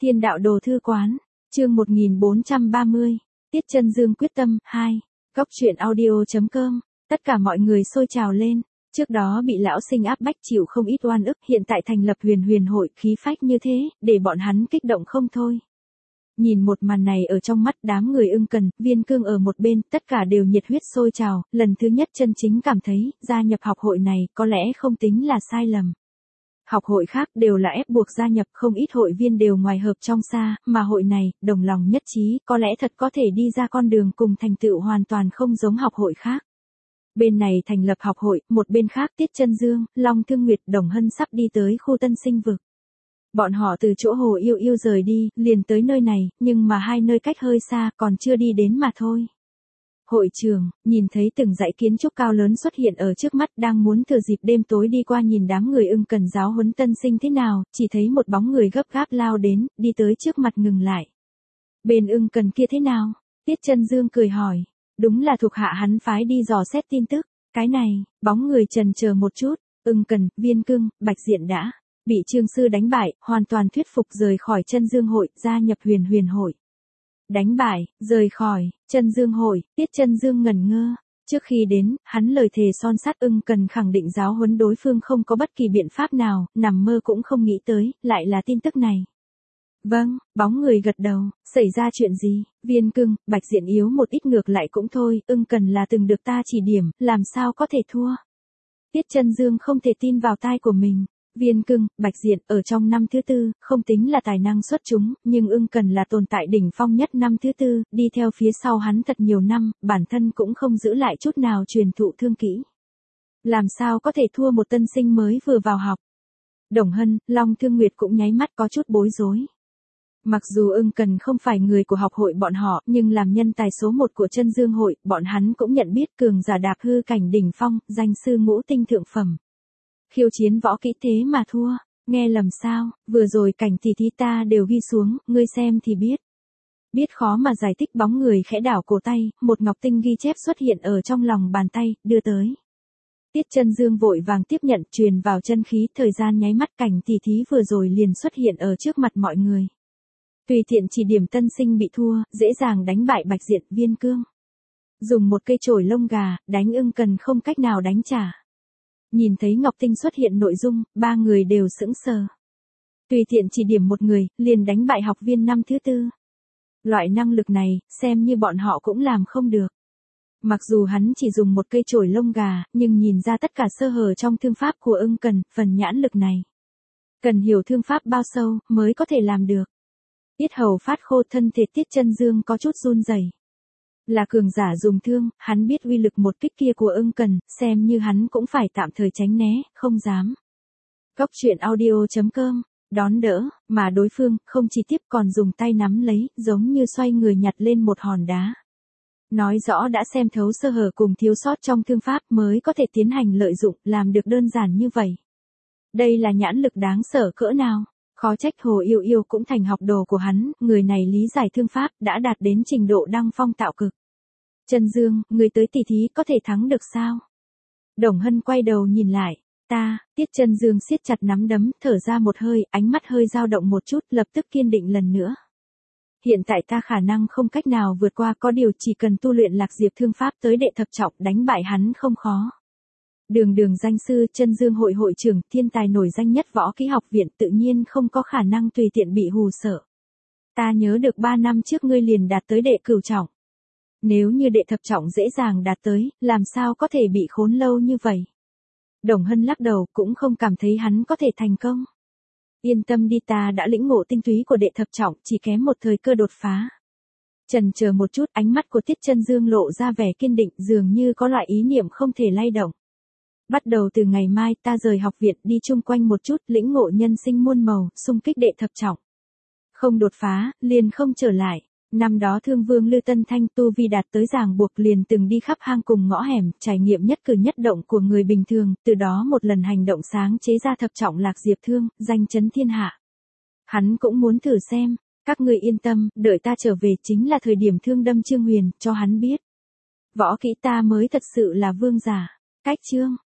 Thiên đạo đồ thư quán, chương 1430, Tiết Chân Dương quyết tâm, 2, Góc truyện audio.com, tất cả mọi người sôi trào lên, trước đó bị lão sinh áp bách chịu không ít oan ức, hiện tại thành lập huyền huyền hội, khí phách như thế, để bọn hắn kích động không thôi. Nhìn một màn này ở trong mắt đám người Ưng Cần, Viên Cương ở một bên, tất cả đều nhiệt huyết sôi trào, lần thứ nhất chân chính cảm thấy, gia nhập học hội này có lẽ không tính là sai lầm. Học hội khác đều là ép buộc gia nhập, không ít hội viên đều ngoài hợp trong xa, mà hội này, đồng lòng nhất trí, có lẽ thật có thể đi ra con đường cùng thành tựu hoàn toàn không giống học hội khác. Bên này thành lập học hội, một bên khác Tiết Chân Dương, Long Thương Nguyệt, Đồng Hân sắp đi tới khu Tân Sinh Vực. Bọn họ từ chỗ Hồ Yêu Yêu rời đi, liền tới nơi này, nhưng mà hai nơi cách hơi xa, còn chưa đi đến mà thôi. Hội trường, nhìn thấy từng dãy kiến trúc cao lớn xuất hiện ở trước mắt, đang muốn thừa dịp đêm tối đi qua nhìn đám người Ưng Cần giáo huấn tân sinh thế nào, chỉ thấy một bóng người gấp gáp lao đến, đi tới trước mặt ngừng lại. Bên Ưng Cần kia thế nào? Tiết Chân Dương cười hỏi. Đúng là thuộc hạ hắn phái đi dò xét tin tức. Cái này, bóng người chần chờ một chút, Ưng Cần, Viên Cương, Bạch Diện đã bị Trương sư đánh bại, hoàn toàn thuyết phục rời khỏi Chân Dương hội, gia nhập huyền huyền hội. Đánh bại, rời khỏi Chân Dương hội, Tiết Chân Dương ngẩn ngơ. Trước khi đến, hắn lời thề son sắt Ưng Cần khẳng định giáo huấn đối phương không có bất kỳ biện pháp nào, nằm mơ cũng không nghĩ tới, lại là tin tức này. Vâng, bóng người gật đầu, xảy ra chuyện gì? Viên Cương, Bạch Diện yếu một ít ngược lại cũng thôi, Ưng Cần là từng được ta chỉ điểm, làm sao có thể thua? Tiết Chân Dương không thể tin vào tai của mình. Viên Cương, Bạch Diện, ở trong năm thứ tư, không tính là tài năng xuất chúng, nhưng Ưng Cần là tồn tại đỉnh phong nhất năm thứ tư, đi theo phía sau hắn thật nhiều năm, bản thân cũng không giữ lại chút nào truyền thụ thương kỹ. Làm sao có thể thua một tân sinh mới vừa vào học? Đồng Hân, Long Thương Nguyệt cũng nháy mắt có chút bối rối. Mặc dù Ưng Cần không phải người của học hội bọn họ, nhưng làm nhân tài số 1 của Chân Dương hội, bọn hắn cũng nhận biết cường giả đạp hư cảnh đỉnh phong, danh sư ngũ tinh thượng phẩm. Khiêu chiến võ kỹ thế mà thua, nghe lầm sao, vừa rồi cảnh tỷ thí ta đều ghi xuống, ngươi xem thì biết. Biết khó mà giải thích, bóng người khẽ đảo cổ tay, một ngọc tinh ghi chép xuất hiện ở trong lòng bàn tay, đưa tới. Tiết Chân Dương vội vàng tiếp nhận, truyền vào chân khí, thời gian nháy mắt cảnh tỷ thí vừa rồi liền xuất hiện ở trước mặt mọi người. Tùy tiện chỉ điểm tân sinh bị thua, dễ dàng đánh bại Bạch Diện, Viên Cương. Dùng một cây chổi lông gà, đánh Ưng Cần không cách nào đánh trả. Nhìn thấy Ngọc Tinh xuất hiện nội dung, ba người đều sững sờ. Tùy tiện chỉ điểm một người, liền đánh bại học viên năm thứ tư. Loại năng lực này, xem như bọn họ cũng làm không được. Mặc dù hắn chỉ dùng một cây chổi lông gà, nhưng nhìn ra tất cả sơ hở trong thương pháp của Ưng Cần, phần nhãn lực này. Cần hiểu thương pháp bao sâu, mới có thể làm được. Tiết hầu phát khô, thân thể Tiết Chân Dương có chút run rẩy. Là cường giả dùng thương, hắn biết uy lực một kích kia của Ưng Cần, xem như hắn cũng phải tạm thời tránh né, không dám. Góc truyện audio.com, đón đỡ, mà đối phương, không chỉ tiếp còn dùng tay nắm lấy, giống như xoay người nhặt lên một hòn đá. Nói rõ đã xem thấu sơ hở cùng thiếu sót trong thương pháp mới có thể tiến hành lợi dụng, làm được đơn giản như vậy. Đây là nhãn lực đáng sợ cỡ nào? Khó trách Hồ Yêu Yêu cũng thành học đồ của hắn, người này lý giải thương pháp, đã đạt đến trình độ đăng phong tạo cực. Chân Dương, người tới tỷ thí có thể thắng được sao? Đồng Hân quay đầu nhìn lại, Tiết Chân Dương siết chặt nắm đấm, thở ra một hơi, ánh mắt hơi dao động một chút, lập tức kiên định lần nữa. Hiện tại ta khả năng không cách nào vượt qua, có điều chỉ cần tu luyện Lạc Diệp thương pháp tới đệ thập trọng, đánh bại hắn không khó. Đường danh sư, Chân Dương hội hội trưởng, thiên tài nổi danh nhất võ kỹ học viện, tự nhiên không có khả năng tùy tiện bị hù sợ. Ta nhớ được 3 năm trước ngươi liền đạt tới đệ cửu trọng. Nếu như đệ thập trọng dễ dàng đạt tới, làm sao có thể bị khốn lâu như vậy? Đồng Hân lắc đầu, cũng không cảm thấy hắn có thể thành công. Yên tâm đi, ta đã lĩnh ngộ tinh túy của đệ thập trọng, chỉ kém một thời cơ đột phá. Chần chờ một chút, ánh mắt của Tiết Chân Dương lộ ra vẻ kiên định, dường như có loại ý niệm không thể lay động. Bắt đầu từ ngày mai, ta rời học viện, đi chung quanh một chút, lĩnh ngộ nhân sinh muôn màu, xung kích đệ thập trọng. Không đột phá, liền không trở lại. Năm đó Thương Vương Lư Tân Thanh tu vi đạt tới ràng buộc, liền từng đi khắp hang cùng ngõ hẻm, trải nghiệm nhất cử nhất động của người bình thường, từ đó một lần hành động sáng chế ra thập trọng Lạc Diệp thương, danh chấn thiên hạ. Hắn cũng muốn thử xem, các ngươi yên tâm, đợi ta trở về chính là thời điểm thương đâm Trương Huyền, cho hắn biết. Võ kỹ ta mới thật sự là vương giả. Cách chương